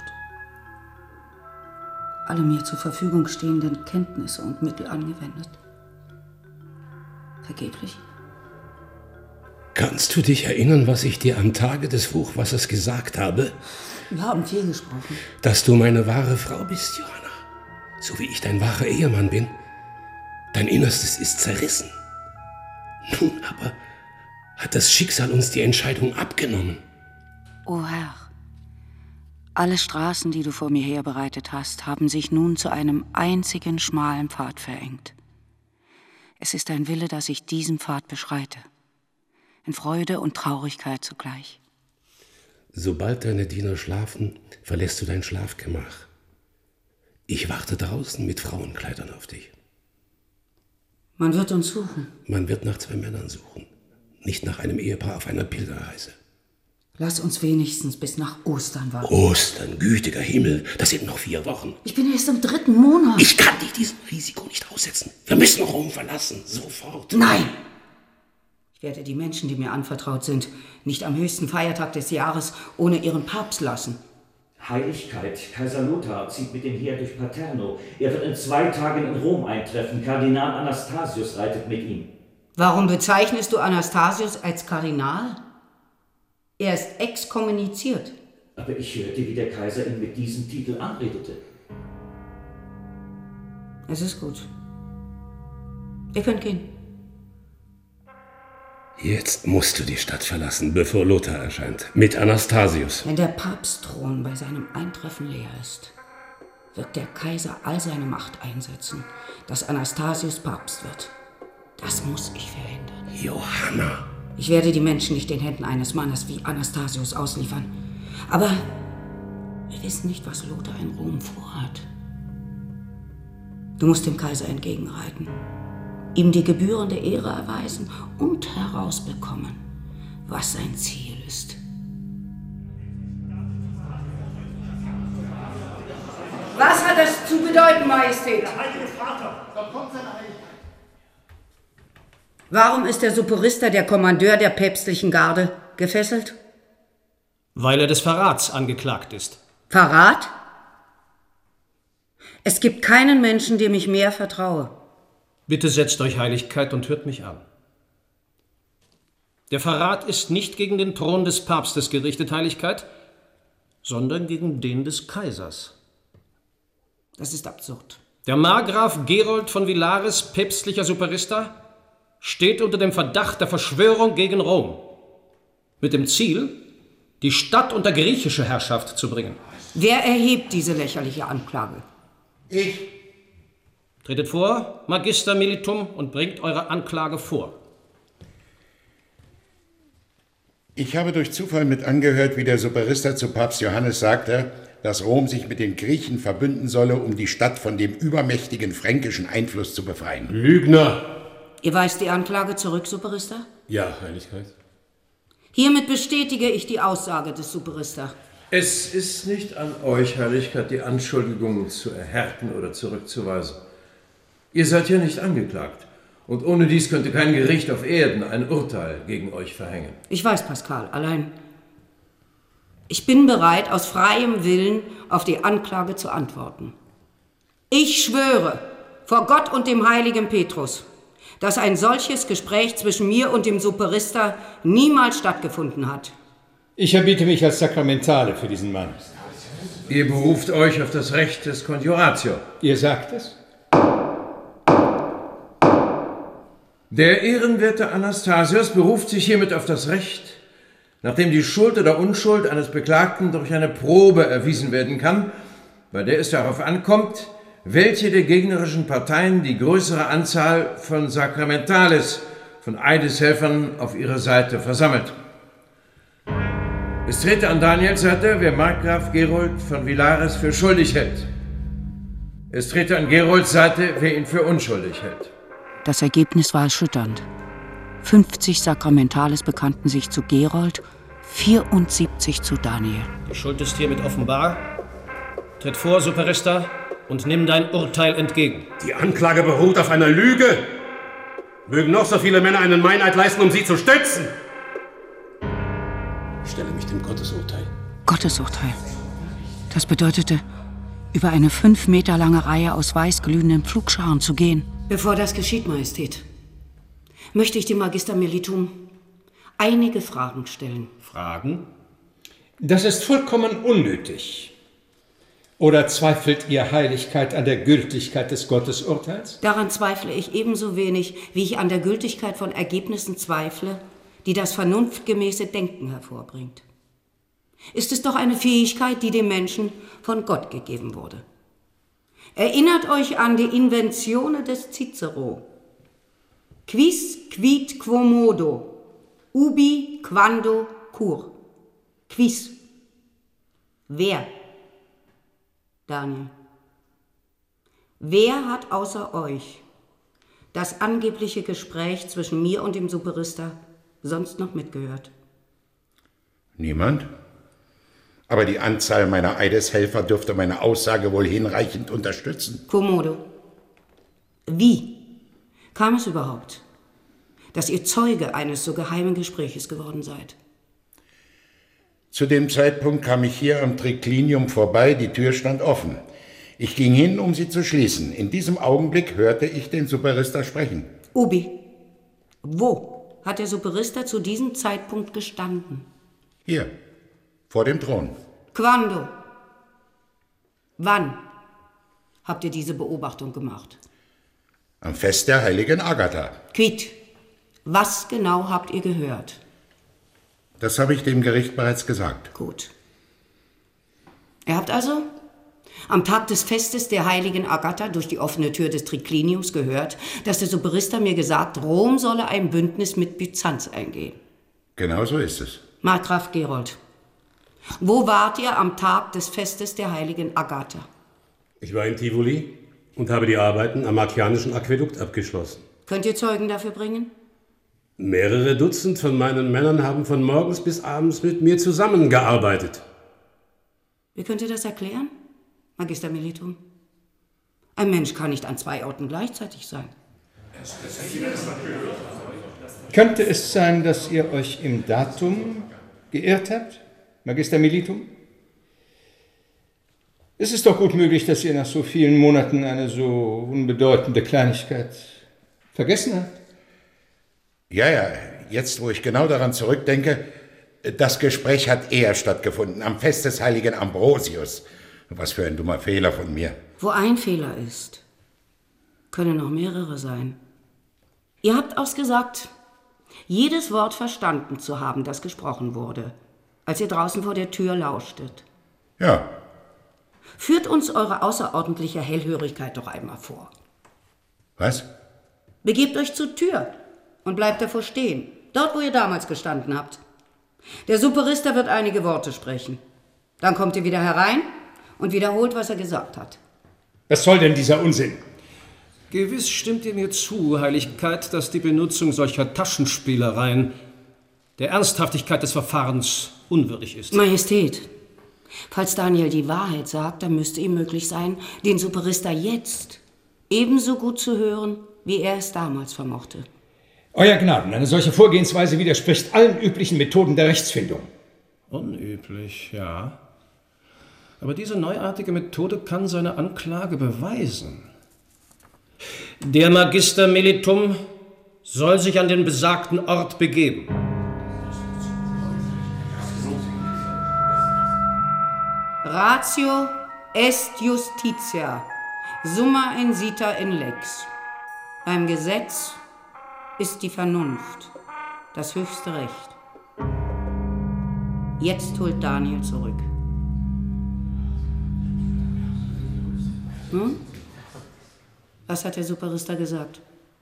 Alle mir zur Verfügung stehenden Kenntnisse und Mittel angewendet. Vergeblich. Kannst du dich erinnern, was ich dir am Tage des Hochwassers gesagt habe? Wir haben viel gesprochen. Dass du meine wahre Frau bist, Johanna. So wie ich dein wahrer Ehemann bin. Dein Innerstes ist zerrissen. Nun aber hat das Schicksal uns die Entscheidung abgenommen. O Herr, alle Straßen, die du vor mir herbereitet hast, haben sich nun zu einem einzigen schmalen Pfad verengt. Es ist dein Wille, dass ich diesen Pfad beschreite. In Freude und Traurigkeit zugleich. Sobald deine Diener schlafen, verlässt du dein Schlafgemach. Ich warte draußen mit Frauenkleidern auf dich. Man wird uns suchen. Man wird nach zwei Männern suchen, nicht nach einem Ehepaar auf einer Pilgerreise. Lass uns wenigstens bis nach Ostern warten. Ostern, gütiger Himmel, das sind noch vier Wochen. Ich bin erst im dritten Monat. Ich kann dich diesem Risiko nicht aussetzen. Wir müssen Rom verlassen, sofort. Nein! Ich werde die Menschen, die mir anvertraut sind, nicht am höchsten Feiertag des Jahres ohne ihren Papst lassen. Heiligkeit, Kaiser Lothar zieht mit dem Heer durch Paterno. Er wird in zwei Tagen in Rom eintreffen. Kardinal Anastasius reitet mit ihm. Warum bezeichnest du Anastasius als Kardinal? Er ist exkommuniziert. Aber ich hörte, wie der Kaiser ihn mit diesem Titel anredete. Es ist gut. Ihr könnt gehen. Jetzt musst du die Stadt verlassen, bevor Lothar erscheint. Mit Anastasius. Wenn der Papstthron bei seinem Eintreffen leer ist, wird der Kaiser all seine Macht einsetzen, dass Anastasius Papst wird. Das muss ich verhindern. Johanna! Ich werde die Menschen nicht den Händen eines Mannes wie Anastasius ausliefern. Aber wir wissen nicht, was Lothar in Rom vorhat. Du musst dem Kaiser entgegenreiten, ihm die gebührende Ehre erweisen und herausbekommen, was sein Ziel ist. Was hat das zu bedeuten, Majestät? Der Heilige Vater, da kommt seine Heiligkeit. Warum ist der Superista, der Kommandeur der päpstlichen Garde, gefesselt? Weil er des Verrats angeklagt ist. Verrat? Es gibt keinen Menschen, dem ich mehr vertraue. Bitte setzt euch, Heiligkeit, und hört mich an. Der Verrat ist nicht gegen den Thron des Papstes gerichtet, Heiligkeit, sondern gegen den des Kaisers. Das ist absurd. Der Markgraf Gerold von Villares, päpstlicher Superista, steht unter dem Verdacht der Verschwörung gegen Rom. Mit dem Ziel, die Stadt unter griechische Herrschaft zu bringen. Wer erhebt diese lächerliche Anklage? Ich. Tretet vor, Magister Militum, und bringt eure Anklage vor. Ich habe durch Zufall mit angehört, wie der Superista zu Papst Johannes sagte, dass Rom sich mit den Griechen verbünden solle, um die Stadt von dem übermächtigen fränkischen Einfluss zu befreien. Lügner! Ihr weist die Anklage zurück, Superista? Ja, Heiligkeit. Hiermit bestätige ich die Aussage des Superista. Es ist nicht an euch, Heiligkeit, die Anschuldigungen zu erhärten oder zurückzuweisen. Ihr seid ja nicht angeklagt. Und ohne dies könnte kein Gericht auf Erden ein Urteil gegen euch verhängen. Ich weiß, Pascal, allein ich bin bereit, aus freiem Willen auf die Anklage zu antworten. Ich schwöre vor Gott und dem heiligen Petrus, dass ein solches Gespräch zwischen mir und dem Superista niemals stattgefunden hat. Ich erbiete mich als Sakramentale für diesen Mann. Ihr beruft euch auf das Recht des Conjuratio. Ihr sagt es? Der ehrenwerte Anastasius beruft sich hiermit auf das Recht, nachdem die Schuld oder Unschuld eines Beklagten durch eine Probe erwiesen werden kann, bei der es darauf ankommt, welche der gegnerischen Parteien die größere Anzahl von Sakramentales, von Eideshelfern auf ihrer Seite versammelt. Es trete an Daniels Seite, wer Markgraf Gerold von Villares für schuldig hält. Es trete an Gerolds Seite, wer ihn für unschuldig hält. Das Ergebnis war erschütternd. fünfzig Sakramentales bekannten sich zu Gerold, vierundsiebzig zu Daniel. Die Schuld ist hiermit offenbar Tritt vor, Superista, und nimm dein Urteil entgegen. Die Anklage beruht auf einer Lüge. Mögen noch so viele Männer einen Meineid leisten, um sie zu stützen. Ich stelle mich dem Gottesurteil. Gottesurteil. Das bedeutete, über eine fünf Meter lange Reihe aus weißglühenden Pflugscharen zu gehen. Bevor das geschieht, Majestät, möchte ich dem Magister Melitum einige Fragen stellen. Fragen? Das ist vollkommen unnötig. Oder zweifelt Ihr Heiligkeit an der Gültigkeit des Gottesurteils? Daran zweifle ich ebenso wenig, wie ich an der Gültigkeit von Ergebnissen zweifle, die das vernunftgemäße Denken hervorbringt. Ist es doch eine Fähigkeit, die dem Menschen von Gott gegeben wurde. Erinnert euch an die Inventione des Cicero. Quis, quid, quomodo, ubi, quando, cur. Quis. Wer? Daniel. Wer hat außer euch das angebliche Gespräch zwischen mir und dem Superista sonst noch mitgehört? Niemand? Aber die Anzahl meiner Eideshelfer dürfte meine Aussage wohl hinreichend unterstützen. Quomodo. Wie kam es überhaupt, dass ihr Zeuge eines so geheimen Gespräches geworden seid? Zu dem Zeitpunkt kam ich hier am Triclinium vorbei, die Tür stand offen. Ich ging hin, um sie zu schließen. In diesem Augenblick hörte ich den Superista sprechen. Ubi, wo hat der Superista zu diesem Zeitpunkt gestanden? Hier, vor dem Thron. Quando? Wann habt ihr diese Beobachtung gemacht? Am Fest der heiligen Agatha. Quid, was genau habt ihr gehört? Das habe ich dem Gericht bereits gesagt. Gut. Ihr habt also am Tag des Festes der heiligen Agatha durch die offene Tür des Tricliniums gehört, dass der Superista mir gesagt, Rom solle ein Bündnis mit Byzanz eingehen. Genau so ist es. Markgraf Gerold, wo wart ihr am Tag des Festes der heiligen Agatha? Ich war in Tivoli und habe die Arbeiten am Markianischen Aquädukt abgeschlossen. Könnt ihr Zeugen dafür bringen? Mehrere Dutzend von meinen Männern haben von morgens bis abends mit mir zusammengearbeitet. Wie könnt ihr das erklären, Magister Melitum? Ein Mensch kann nicht an zwei Orten gleichzeitig sein. Könnte es sein, dass ihr euch im Datum geirrt habt, Magister Melitum? Es ist doch gut möglich, dass ihr nach so vielen Monaten eine so unbedeutende Kleinigkeit vergessen habt. Ja, ja, jetzt, wo ich genau daran zurückdenke, das Gespräch hat eher stattgefunden, am Fest des heiligen Ambrosius. Was für ein dummer Fehler von mir. Wo ein Fehler ist, können noch mehrere sein. Ihr habt ausgesagt, jedes Wort verstanden zu haben, das gesprochen wurde, als ihr draußen vor der Tür lauschtet. Ja. Führt uns eure außerordentliche Hellhörigkeit doch einmal vor. Was? Begebt euch zur Tür und bleibt davor stehen, dort, wo ihr damals gestanden habt. Der Superista wird einige Worte sprechen. Dann kommt ihr wieder herein und wiederholt, was er gesagt hat. Was soll denn dieser Unsinn? Gewiss stimmt ihr mir zu, Heiligkeit, dass die Benutzung solcher Taschenspielereien der Ernsthaftigkeit des Verfahrens unwürdig ist. Majestät, falls Daniel die Wahrheit sagt, dann müsste ihm möglich sein, den Superista jetzt ebenso gut zu hören, wie er es damals vermochte. Euer Gnaden, eine solche Vorgehensweise widerspricht allen üblichen Methoden der Rechtsfindung. Unüblich, ja. Aber diese neuartige Methode kann seine Anklage beweisen. Der Magister Melitum soll sich an den besagten Ort begeben. Ratio est justitia, summa insita in lex. Beim Gesetz ist die Vernunft das höchste Recht. Jetzt holt Daniel zurück. Hm? Was hat der Superista gesagt?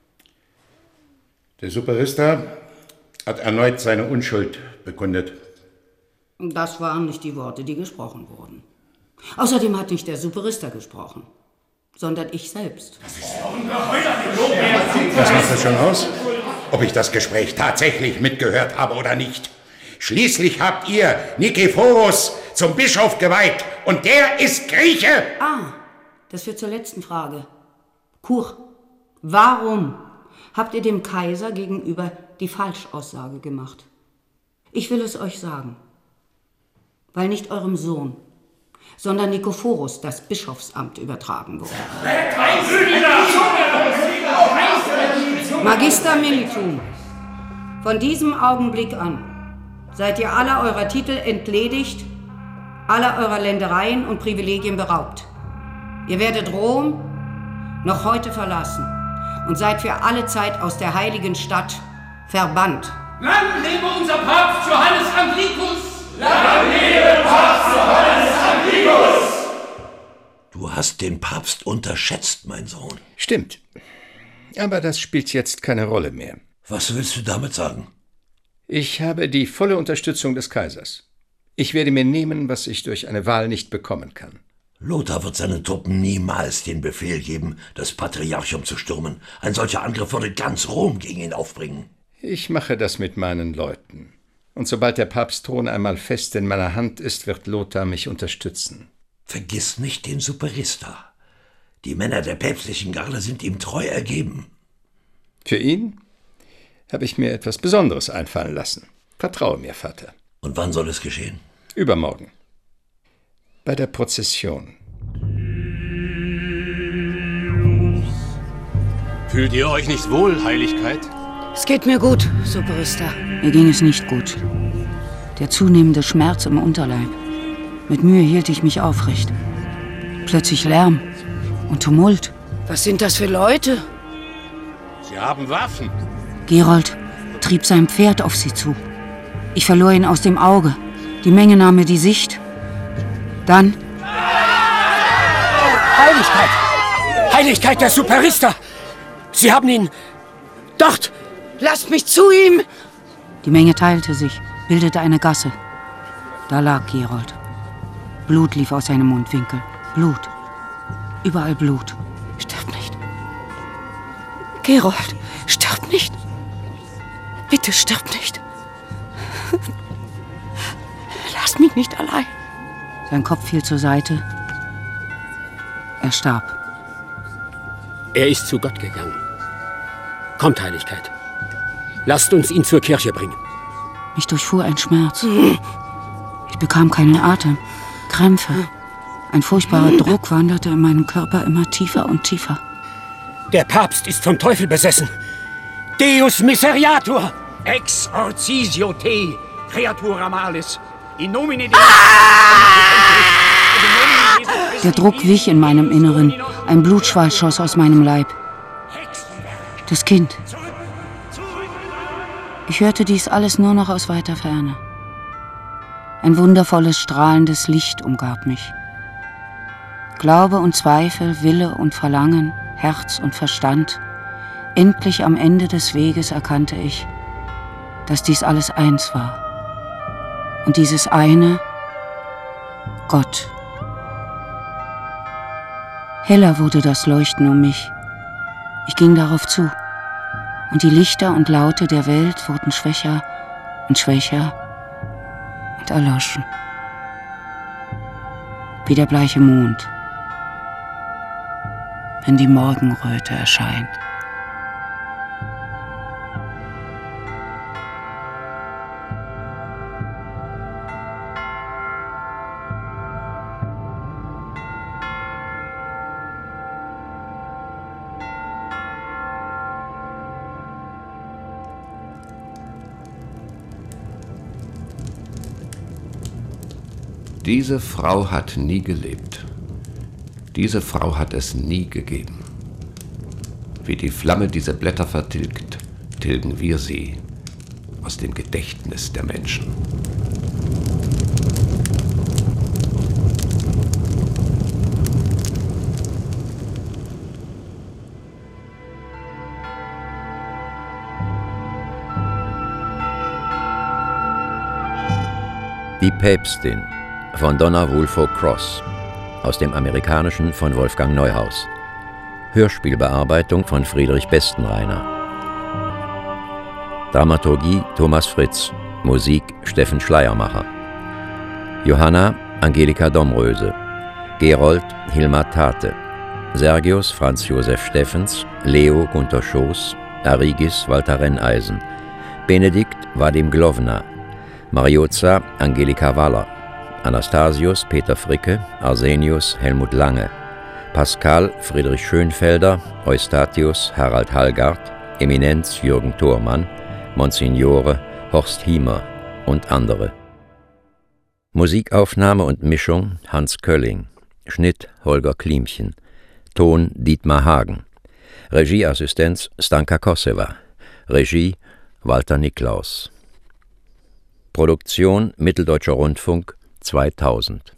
Der Superista hat erneut seine Unschuld bekundet. Das waren nicht die Worte, die gesprochen wurden. Außerdem hat nicht der Superista gesprochen, sondern ich selbst. Was macht das schon aus? Ob ich das Gespräch tatsächlich mitgehört habe oder nicht. Schließlich habt ihr Nikephoros zum Bischof geweiht Und der ist Grieche! Ah, das führt zur letzten Frage. Kur, warum habt ihr dem Kaiser gegenüber die Falschaussage gemacht? Ich will es euch sagen. Weil nicht eurem Sohn, sondern Nikophorus das Bischofsamt übertragen wurde. Magister Militum, von diesem Augenblick an seid ihr aller eurer Titel entledigt, aller eurer Ländereien und Privilegien beraubt. Ihr werdet Rom noch heute verlassen und seid für alle Zeit aus der heiligen Stadt verbannt. Lang lebe unser Papst Johannes Anglicus! Lang lebe Papst Johannes Anglicus! Du hast den Papst unterschätzt, mein Sohn. Stimmt. Aber das spielt jetzt keine Rolle mehr. Was willst du damit sagen? Ich habe die volle Unterstützung des Kaisers. Ich werde mir nehmen, was ich durch eine Wahl nicht bekommen kann. Lothar wird seinen Truppen niemals den Befehl geben, das Patriarchum zu stürmen. Ein solcher Angriff würde ganz Rom gegen ihn aufbringen. Ich mache das mit meinen Leuten. Und sobald der Papstthron einmal fest in meiner Hand ist, wird Lothar mich unterstützen. Vergiss nicht den Superista. Die Männer der päpstlichen Garde sind ihm treu ergeben. Für ihn habe ich mir etwas Besonderes einfallen lassen. Vertraue mir, Vater. Und wann soll es geschehen? Übermorgen. Bei der Prozession. Fühlt ihr euch nicht wohl, Heiligkeit? Es geht mir gut, Superista. Mir ging es nicht gut. Der zunehmende Schmerz im Unterleib. Mit Mühe hielt ich mich aufrecht. Plötzlich Lärm und Tumult. Was sind das für Leute? Sie haben Waffen. Gerold trieb sein Pferd auf sie zu. Ich verlor ihn aus dem Auge. Die Menge nahm mir die Sicht. Dann... Heiligkeit! Heiligkeit der Superista! Sie haben ihn... dort! Lasst mich zu ihm! Die Menge teilte sich, bildete eine Gasse. Da lag Gerold. Blut lief aus seinem Mundwinkel. Blut. Überall Blut. Stirb nicht. Gerold, stirb nicht. Bitte stirb nicht. Lass mich nicht allein. Sein Kopf fiel zur Seite. Er starb. Er ist zu Gott gegangen. Kommt, Heiligkeit. Lasst uns ihn zur Kirche bringen. Mich durchfuhr ein Schmerz. Ich bekam keinen Atem. Krämpfe. Ein furchtbarer Druck wanderte in meinem Körper immer tiefer und tiefer. Der Papst ist vom Teufel besessen. Deus miseriatur! Exorcisio te, creatura malis, in nomine Der Druck wich in meinem Inneren. Ein Blutschwall schoss aus meinem Leib. Das Kind. Ich hörte dies alles nur noch aus weiter Ferne. Ein wundervolles, strahlendes Licht umgab mich. Glaube und Zweifel, Wille und Verlangen, Herz und Verstand. Endlich am Ende des Weges erkannte ich, dass dies alles eins war. Und dieses eine, Gott. Heller wurde das Leuchten um mich. Ich ging darauf zu. Und die Lichter und Laute der Welt wurden schwächer und schwächer und erloschen. Wie der bleiche Mond, wenn die Morgenröte erscheint. Diese Frau hat nie gelebt. Diese Frau hat es nie gegeben. Wie die Flamme diese Blätter vertilgt, tilgen wir sie aus dem Gedächtnis der Menschen. Die Päpstin von Donna Wulfo Cross, aus dem Amerikanischen von Wolfgang Neuhaus. Hörspielbearbeitung von Friedrich Bestenreiner. Dramaturgie Thomas Fritz, Musik Steffen Schleiermacher. Johanna Angelika Domröse, Gerold Hilmar Tate, Sergius Franz Josef Steffens, Leo Gunter Schoß, Arigis Walter Renneisen, Benedikt Vadim Glowna, Mariozza Angelika Waller, Anastasius Peter Fricke, Arsenius Helmut Lange, Pascal Friedrich Schönfelder, Eustatius Harald Hallgard, Eminenz Jürgen Thormann, Monsignore Horst Hiemer und andere. Musikaufnahme und Mischung Hans Kölling, Schnitt Holger Klimchen, Ton Dietmar Hagen, Regieassistenz Stanka Kosseva, Regie Walter Niklaus. Produktion Mitteldeutscher Rundfunk zweitausend.